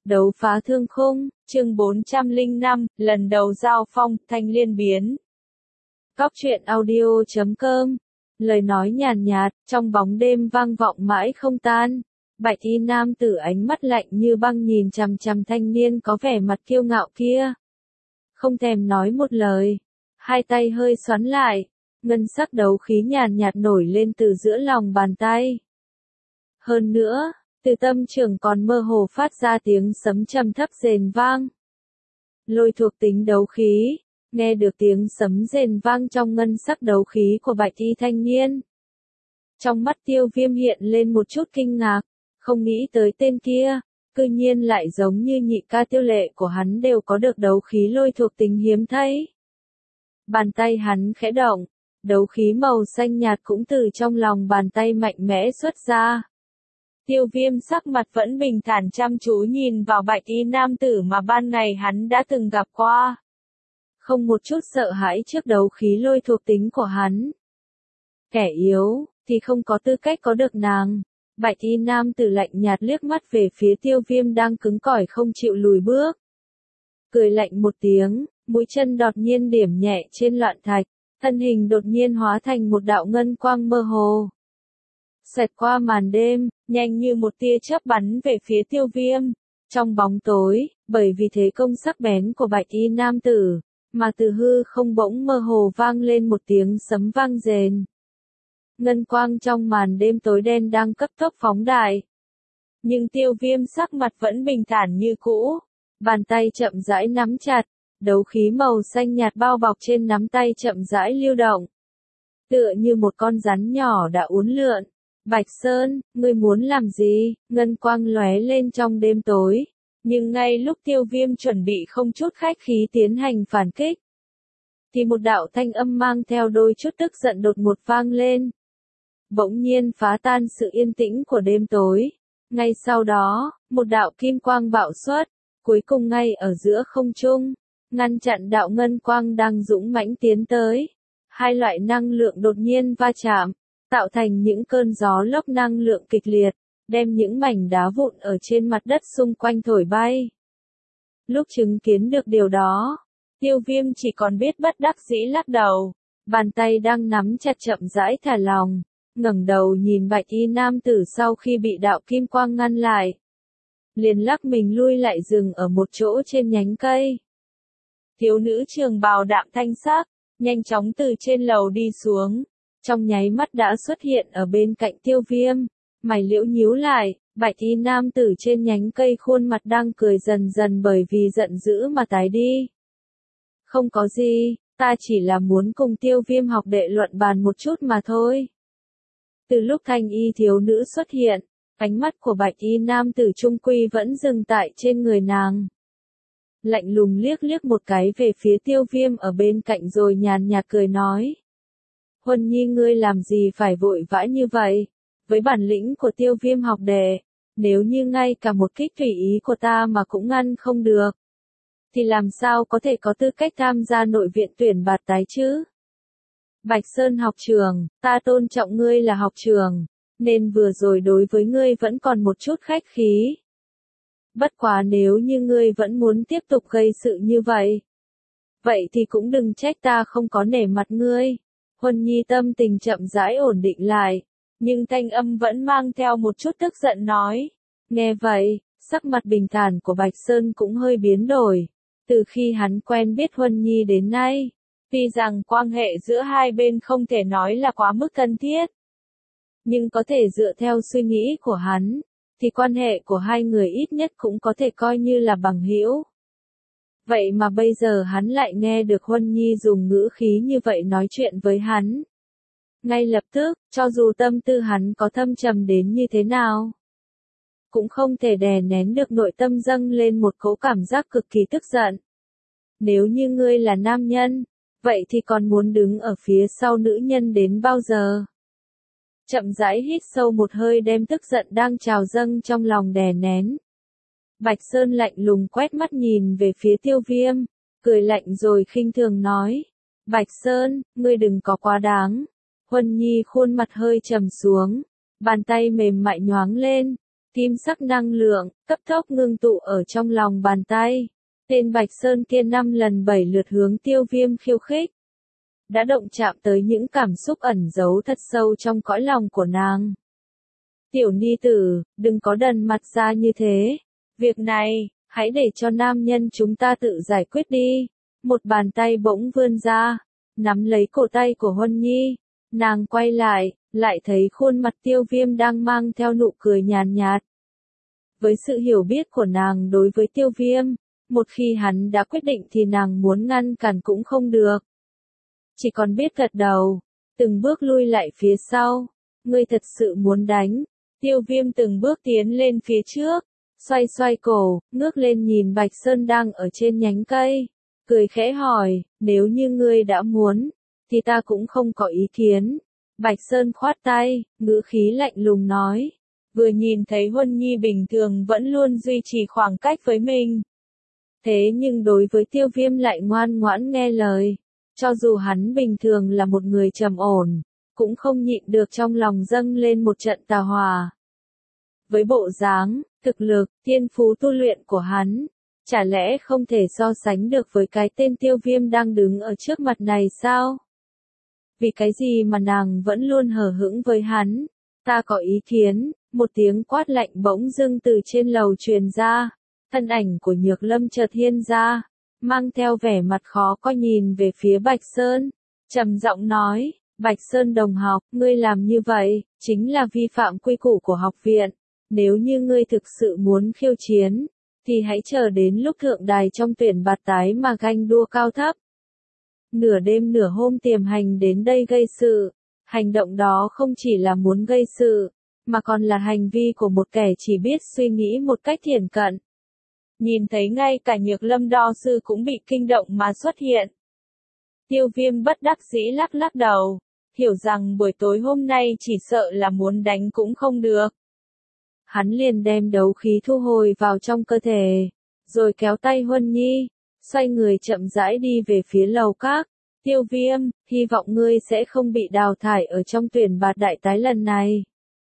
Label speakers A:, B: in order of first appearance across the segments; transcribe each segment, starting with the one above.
A: Đấu phá thương khung, chương 405, lần đầu giao phong, thanh liên biến. Cóc truyện audio.com. Lời nói nhàn nhạt, trong bóng đêm vang vọng mãi không tan. Bạch y nam tử ánh mắt lạnh như băng nhìn chằm chằm thanh niên có vẻ mặt kiêu ngạo kia. Không thèm nói một lời. Hai tay hơi xoắn lại. Ngân sắc đấu khí nhàn nhạt nổi lên từ giữa lòng bàn tay. Hơn nữa, từ tâm trường còn mơ hồ phát ra tiếng sấm trầm thấp rền vang. Lôi thuộc tính đấu khí, nghe được tiếng sấm rền vang trong ngân sắc đấu khí của bạch y thanh niên. Trong mắt Tiêu Viêm hiện lên một chút kinh ngạc, không nghĩ tới tên kia, cư nhiên lại giống như nhị ca Tiêu Lệ của hắn đều có được đấu khí lôi thuộc tính hiếm thấy. Bàn tay hắn khẽ động, đấu khí màu xanh nhạt cũng từ trong lòng bàn tay mạnh mẽ xuất ra. Tiêu Viêm sắc mặt vẫn bình thản chăm chú nhìn vào bạch y nam tử mà ban ngày hắn đã từng gặp qua. Không một chút sợ hãi trước đấu khí lôi thuộc tính của hắn. Kẻ yếu, thì không có tư cách có được nàng. Bạch y nam tử lạnh nhạt liếc mắt về phía Tiêu Viêm đang cứng cỏi không chịu lùi bước. Cười lạnh một tiếng, mũi chân đột nhiên điểm nhẹ trên loạn thạch, thân hình đột nhiên hóa thành một đạo ngân quang mơ hồ. Xẹt qua màn đêm, nhanh như một tia chớp bắn về phía Tiêu Viêm. Trong bóng tối, bởi vì thế công sắc bén của bạch y nam tử, mà từ hư không bỗng mơ hồ vang lên một tiếng sấm vang rền. Ngân quang trong màn đêm tối đen đang cấp tốc phóng đại. Nhưng Tiêu Viêm sắc mặt vẫn bình thản như cũ. Bàn tay chậm rãi nắm chặt, đấu khí màu xanh nhạt bao bọc trên nắm tay chậm rãi lưu động. Tựa như một con rắn nhỏ đã uốn lượn. Bạch Sơn, ngươi muốn làm gì? Ngân quang lóe lên trong đêm tối. Nhưng ngay lúc Tiêu Viêm chuẩn bị không chút khách khí tiến hành phản kích, thì một đạo thanh âm mang theo đôi chút tức giận đột ngột vang lên. Bỗng nhiên phá tan sự yên tĩnh của đêm tối. Ngay sau đó, một đạo kim quang bạo xuất, cuối cùng ngay ở giữa không trung, ngăn chặn đạo ngân quang đang dũng mãnh tiến tới. Hai loại năng lượng đột nhiên va chạm, tạo thành những cơn gió lốc năng lượng kịch liệt, đem những mảnh đá vụn ở trên mặt đất xung quanh thổi bay. Lúc chứng kiến được điều đó, Tiêu Viêm chỉ còn biết bất đắc dĩ lắc đầu, bàn tay đang nắm chặt chậm rãi thả lỏng, ngẩng đầu nhìn bạch y nam tử sau khi bị đạo kim quang ngăn lại. Liền lắc mình lui lại dừng ở một chỗ trên nhánh cây. Thiếu nữ trường bào đạm thanh sắc, nhanh chóng từ trên lầu đi xuống. Trong nháy mắt đã xuất hiện ở bên cạnh Tiêu Viêm, mày liễu nhíu lại, bạch y nam tử trên nhánh cây khuôn mặt đang cười dần dần bởi vì giận dữ mà tái đi. Không có gì, ta chỉ là muốn cùng Tiêu Viêm học đệ luận bàn một chút mà thôi. Từ lúc thanh y thiếu nữ xuất hiện, ánh mắt của bạch y nam tử trung quy vẫn dừng tại trên người nàng. Lạnh lùng liếc liếc một cái về phía Tiêu Viêm ở bên cạnh rồi nhàn nhạt cười nói. Huân nhi ngươi làm gì phải vội vã như vậy? Với bản lĩnh của Tiêu Viêm học đệ, nếu như ngay cả một kích tùy ý của ta mà cũng ngăn không được, thì làm sao có thể có tư cách tham gia nội viện tuyển bạt tái chứ? Bạch Sơn học trường, ta tôn trọng ngươi là học trường, nên vừa rồi đối với ngươi vẫn còn một chút khách khí. Bất quá nếu như ngươi vẫn muốn tiếp tục gây sự như vậy, vậy thì cũng đừng trách ta không có nể mặt ngươi. Huân nhi tâm tình chậm rãi ổn định lại, nhưng thanh âm vẫn mang theo một chút tức giận nói. Nghe vậy, sắc mặt bình thản của Bạch Sơn cũng hơi biến đổi. Từ khi hắn quen biết Huân nhi đến nay, tuy rằng quan hệ giữa hai bên không thể nói là quá mức thân thiết, nhưng có thể dựa theo suy nghĩ của hắn, thì quan hệ của hai người ít nhất cũng có thể coi như là bằng hữu. Vậy mà bây giờ hắn lại nghe được Huân nhi dùng ngữ khí như vậy nói chuyện với hắn. Ngay lập tức, cho dù tâm tư hắn có thâm trầm đến như thế nào, cũng không thể đè nén được nội tâm dâng lên một cỗ cảm giác cực kỳ tức giận. Nếu như ngươi là nam nhân, vậy thì còn muốn đứng ở phía sau nữ nhân đến bao giờ? Chậm rãi hít sâu một hơi đem tức giận đang trào dâng trong lòng đè nén. Bạch Sơn lạnh lùng quét mắt nhìn về phía Tiêu Viêm, cười lạnh rồi khinh thường nói. Bạch Sơn, ngươi đừng có quá đáng. Huân nhi khuôn mặt hơi trầm xuống, bàn tay mềm mại nhoáng lên. kim sắc năng lượng, cấp tốc ngưng tụ ở trong lòng bàn tay. Tên Bạch Sơn kia 5 lần 7 lượt hướng Tiêu Viêm khiêu khích. Đã động chạm tới những cảm xúc ẩn giấu thật sâu trong cõi lòng của nàng. Tiểu ni tử, đừng có đần mặt ra như thế. Việc này, hãy để cho nam nhân chúng ta tự giải quyết đi. Một bàn tay bỗng vươn ra, nắm lấy cổ tay của Huân Nhi. Nàng quay lại thấy khuôn mặt Tiêu Viêm đang mang theo nụ cười nhàn nhạt. Với sự hiểu biết của nàng đối với Tiêu Viêm, một khi hắn đã quyết định thì nàng muốn ngăn cản cũng không được. Chỉ còn biết gật đầu, từng bước lui lại phía sau. Ngươi thật sự muốn đánh. Tiêu Viêm từng bước tiến lên phía trước, xoay cổ, ngước lên nhìn Bạch Sơn đang ở trên nhánh cây. Cười khẽ hỏi, nếu như ngươi đã muốn, thì ta cũng không có ý kiến. Bạch Sơn khoát tay, ngữ khí lạnh lùng nói. Vừa nhìn thấy Huân Nhi bình thường vẫn luôn duy trì khoảng cách với mình. Thế nhưng đối với Tiêu Viêm lại ngoan ngoãn nghe lời. Cho dù hắn bình thường là một người trầm ổn, cũng không nhịn được trong lòng dâng lên một trận tà hòa. Với bộ dáng, thực lực, thiên phú tu luyện của hắn, chả lẽ không thể so sánh được với cái tên Tiêu Viêm đang đứng ở trước mặt này sao? Vì cái gì mà nàng vẫn luôn hờ hững với hắn? Ta có ý kiến. Một tiếng quát lạnh bỗng dưng từ trên lầu truyền ra. Thân ảnh của Nhược Lâm chợt hiện ra, mang theo vẻ mặt khó coi nhìn về phía Bạch Sơn, trầm giọng nói, Bạch Sơn đồng học, ngươi làm như vậy, chính là vi phạm quy củ của học viện. Nếu như ngươi thực sự muốn khiêu chiến, thì hãy chờ đến lúc thượng đài trong tuyển bạt tái mà ganh đua cao thấp. Nửa đêm nửa hôm tiềm hành đến đây gây sự, hành động đó không chỉ là muốn gây sự, mà còn là hành vi của một kẻ chỉ biết suy nghĩ một cách thiển cận. Nhìn thấy ngay cả Nhược Lâm đo sư cũng bị kinh động mà xuất hiện. Tiêu Viêm bất đắc dĩ lắc đầu, hiểu rằng buổi tối hôm nay chỉ sợ là muốn đánh cũng không được. Hắn liền đem đấu khí thu hồi vào trong cơ thể, rồi kéo tay Huân Nhi, xoay người chậm rãi đi về phía lầu các. Tiêu Viêm, hy vọng ngươi sẽ không bị đào thải ở trong tuyển bạt đại tái lần này.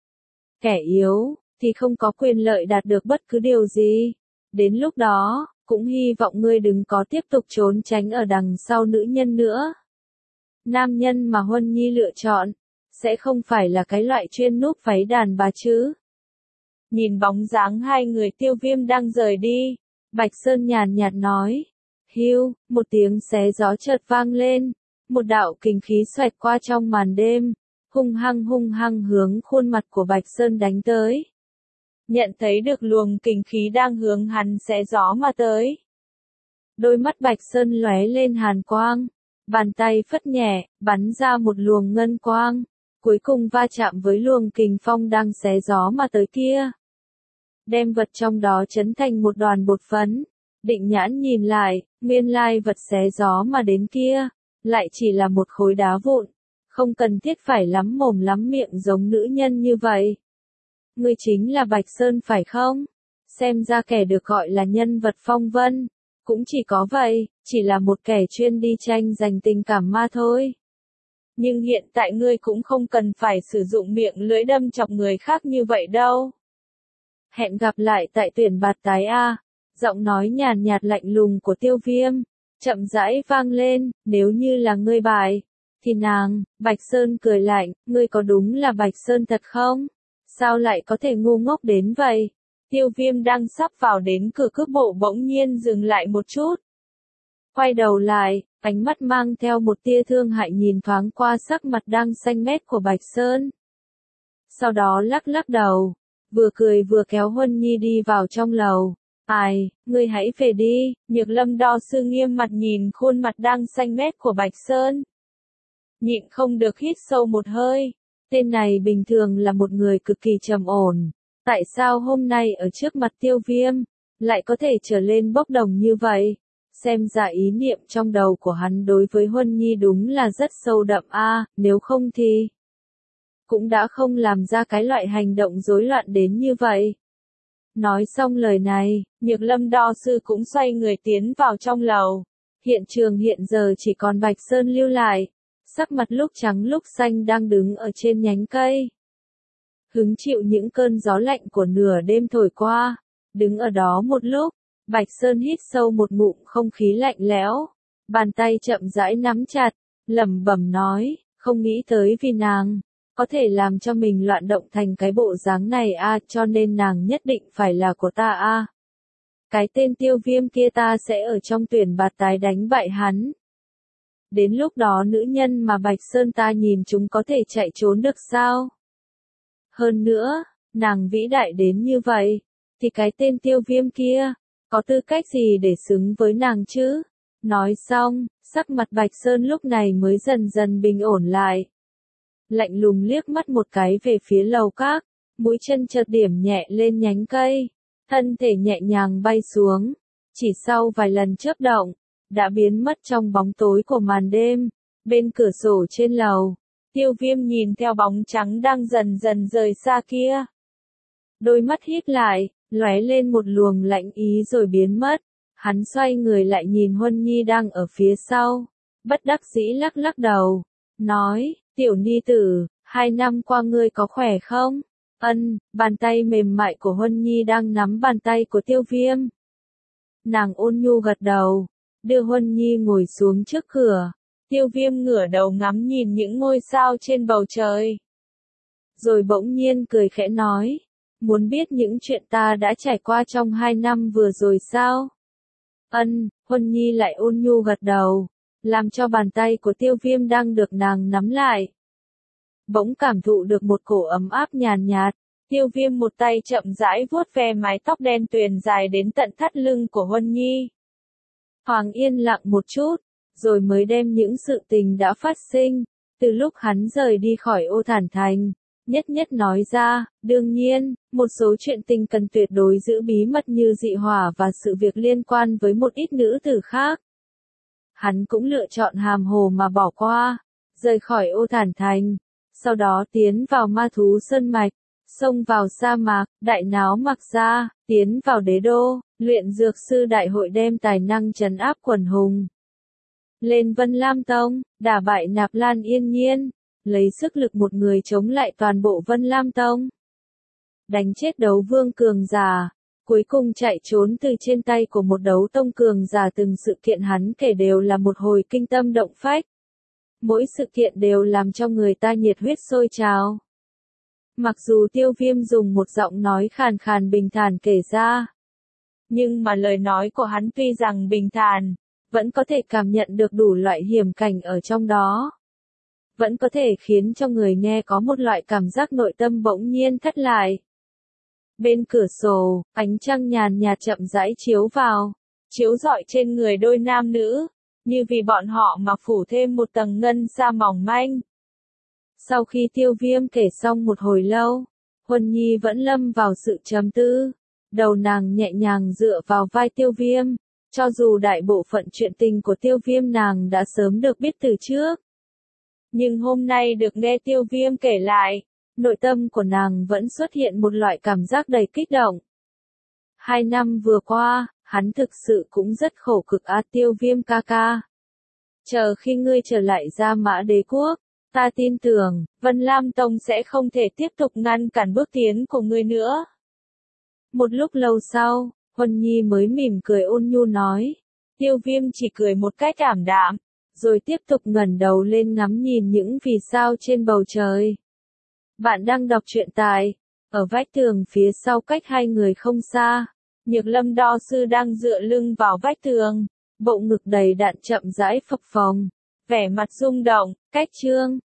A: Kẻ yếu, thì không có quyền lợi đạt được bất cứ điều gì. Đến lúc đó, cũng hy vọng ngươi đừng có tiếp tục trốn tránh ở đằng sau nữ nhân nữa. Nam nhân mà Huân Nhi lựa chọn, sẽ không phải là cái loại chuyên núp váy đàn bà chứ. Nhìn bóng dáng hai người Tiêu Viêm đang rời đi, Bạch Sơn nhàn nhạt nói. Hưu, một tiếng xé gió chợt vang lên, một đạo kình khí xoẹt qua trong màn đêm, hung hăng hướng khuôn mặt của Bạch Sơn đánh tới. Nhận thấy được luồng kình khí đang hướng hắn xé gió mà tới. Đôi mắt Bạch Sơn lóe lên hàn quang, bàn tay phất nhẹ, bắn ra một luồng ngân quang, cuối cùng va chạm với luồng kình phong đang xé gió mà tới kia. Đem vật trong đó chấn thành một đoàn bột phấn, định nhãn nhìn lại, nguyên lai vật xé gió mà đến kia, lại chỉ là một khối đá vụn, không cần thiết phải lắm mồm lắm miệng giống nữ nhân như vậy. Ngươi chính là Bạch Sơn phải không? Xem ra kẻ được gọi là nhân vật phong vân, cũng chỉ có vậy, chỉ là một kẻ chuyên đi tranh giành tình cảm ma thôi. Nhưng hiện tại ngươi cũng không cần phải sử dụng miệng lưỡi đâm chọc người khác như vậy đâu. Hẹn gặp lại tại tuyển bạt tái A. Giọng nói nhàn nhạt lạnh lùng của Tiêu Viêm, chậm rãi vang lên, nếu như là ngươi bại, thì nàng, Bạch Sơn cười lạnh, ngươi có đúng là Bạch Sơn thật không? Sao lại có thể ngu ngốc đến vậy? Tiêu Viêm đang sắp vào đến cửa cước bộ bỗng nhiên dừng lại một chút. Quay đầu lại, ánh mắt mang theo một tia thương hại nhìn thoáng qua sắc mặt đang xanh mét của Bạch Sơn. Sau đó lắc đầu, vừa cười vừa kéo Huân Nhi đi vào trong lầu. Ai, ngươi hãy về đi. Nhược Lâm đo sư nghiêm mặt nhìn khuôn mặt đang xanh mét của Bạch Sơn. Nhịn không được hít sâu một hơi. Tên này bình thường là một người cực kỳ trầm ổn. Tại sao hôm nay ở trước mặt Tiêu Viêm, lại có thể trở lên bốc đồng như vậy? Xem ra ý niệm trong đầu của hắn đối với Huân Nhi đúng là rất sâu đậm a, nếu không thì cũng đã không làm ra cái loại hành động rối loạn đến như vậy. Nói xong lời này, Nhược Lâm đo sư cũng xoay người tiến vào trong lầu. Hiện trường hiện giờ chỉ còn Bạch Sơn lưu lại, sắc mặt lúc trắng lúc xanh đang đứng ở trên nhánh cây. hứng chịu những cơn gió lạnh của nửa đêm thổi qua. Đứng ở đó một lúc, Bạch Sơn hít sâu một ngụm không khí lạnh lẽo, bàn tay chậm rãi nắm chặt, lẩm bẩm nói, không nghĩ tới vì nàng có thể làm cho mình loạn động thành cái bộ dáng này cho nên nàng nhất định phải là của ta Cái tên Tiêu Viêm kia ta sẽ ở trong tuyển bạt tái đánh bại hắn. Đến lúc đó nữ nhân mà Bạch Sơn ta nhìn chúng có thể chạy trốn được sao? Hơn nữa, nàng vĩ đại đến như vậy, thì cái tên Tiêu Viêm kia, có tư cách gì để xứng với nàng chứ? Nói xong, sắc mặt Bạch Sơn lúc này mới dần dần bình ổn lại. Lạnh lùng liếc mắt một cái về phía lầu các, mũi chân chợt điểm nhẹ lên nhánh cây, thân thể nhẹ nhàng bay xuống, chỉ sau vài lần chớp động, đã biến mất trong bóng tối của màn đêm. Bên cửa sổ trên lầu, Tiêu Viêm nhìn theo bóng trắng đang dần dần rời xa kia. Đôi mắt híp lại, lóe lên một luồng lạnh ý rồi biến mất. Hắn xoay người lại nhìn Huân Nhi đang ở phía sau, bất đắc dĩ lắc lắc đầu, nói, tiểu ni tử, 2 năm qua ngươi có khỏe không? Bàn tay mềm mại của Huân Nhi đang nắm bàn tay của Tiêu Viêm. Nàng ôn nhu gật đầu, đưa Huân Nhi ngồi xuống trước cửa. Tiêu Viêm ngửa đầu ngắm nhìn những ngôi sao trên bầu trời. Rồi bỗng nhiên cười khẽ nói, muốn biết những chuyện ta đã trải qua trong 2 năm vừa rồi sao? Huân Nhi lại ôn nhu gật đầu, làm cho bàn tay của Tiêu Viêm đang được nàng nắm lại. Bỗng cảm thụ được một cổ ấm áp nhàn nhạt, Tiêu Viêm một tay chậm rãi vuốt ve mái tóc đen tuyền dài đến tận thắt lưng của Huân Nhi. Hoàng yên lặng một chút, rồi mới đem những sự tình đã phát sinh, từ lúc hắn rời đi khỏi Ô Thản Thành, nhất nhất nói ra. Đương nhiên, một số chuyện tình cần tuyệt đối giữ bí mật như dị hỏa và sự việc liên quan với một ít nữ tử khác. Hắn cũng lựa chọn hàm hồ mà bỏ qua, rời khỏi Ô Thản Thành, sau đó tiến vào Ma Thú Sơn Mạch, xông vào sa mạc, đại náo Mạc Gia, tiến vào đế đô, luyện dược sư đại hội đem tài năng trấn áp quần hùng. Lên Vân Lam Tông, đả bại Nạp Lan Yên Nhiên, lấy sức lực một người chống lại toàn bộ Vân Lam Tông. Đánh chết đấu vương cường giả, cuối cùng chạy trốn từ trên tay của một đấu tông cường giả. Từng sự kiện hắn kể đều là một hồi kinh tâm động phách. Mỗi sự kiện đều làm cho người ta nhiệt huyết sôi trào. Mặc dù Tiêu Viêm dùng một giọng nói khàn khàn bình thản kể ra, nhưng mà lời nói của hắn tuy rằng bình thản, vẫn có thể cảm nhận được đủ loại hiểm cảnh ở trong đó. Vẫn có thể khiến cho người nghe có một loại cảm giác nội tâm bỗng nhiên thất lại. Bên cửa sổ, ánh trăng nhàn nhạt chậm rãi chiếu vào, chiếu rọi trên người đôi nam nữ, như vì bọn họ mà phủ thêm một tầng ngân sa mỏng manh. Sau khi Tiêu Viêm kể xong một hồi lâu, Huân Nhi vẫn lâm vào sự trầm tư, đầu nàng nhẹ nhàng dựa vào vai Tiêu Viêm, cho dù đại bộ phận chuyện tình của Tiêu Viêm nàng đã sớm được biết từ trước. Nhưng hôm nay được nghe Tiêu Viêm kể lại, nội tâm của nàng vẫn xuất hiện một loại cảm giác đầy kích động. 2 năm vừa qua, hắn thực sự cũng rất khổ cực Tiêu Viêm ca ca. Chờ khi ngươi trở lại Gia Mã Đế Quốc, ta tin tưởng, Vân Lam Tông sẽ không thể tiếp tục ngăn cản bước tiến của ngươi nữa. Một lúc lâu sau, Huân Nhi mới mỉm cười ôn nhu nói. Tiêu Viêm chỉ cười một cách ảm đạm, rồi tiếp tục ngẩng đầu lên ngắm nhìn những vì sao trên bầu trời. Bạn đang đọc truyện tại, ở vách tường phía sau cách hai người không xa, Nhược Lâm Đo Sư đang dựa lưng vào vách tường, bộ ngực đầy đặn chậm rãi phập phồng, vẻ mặt rung động. Cách chương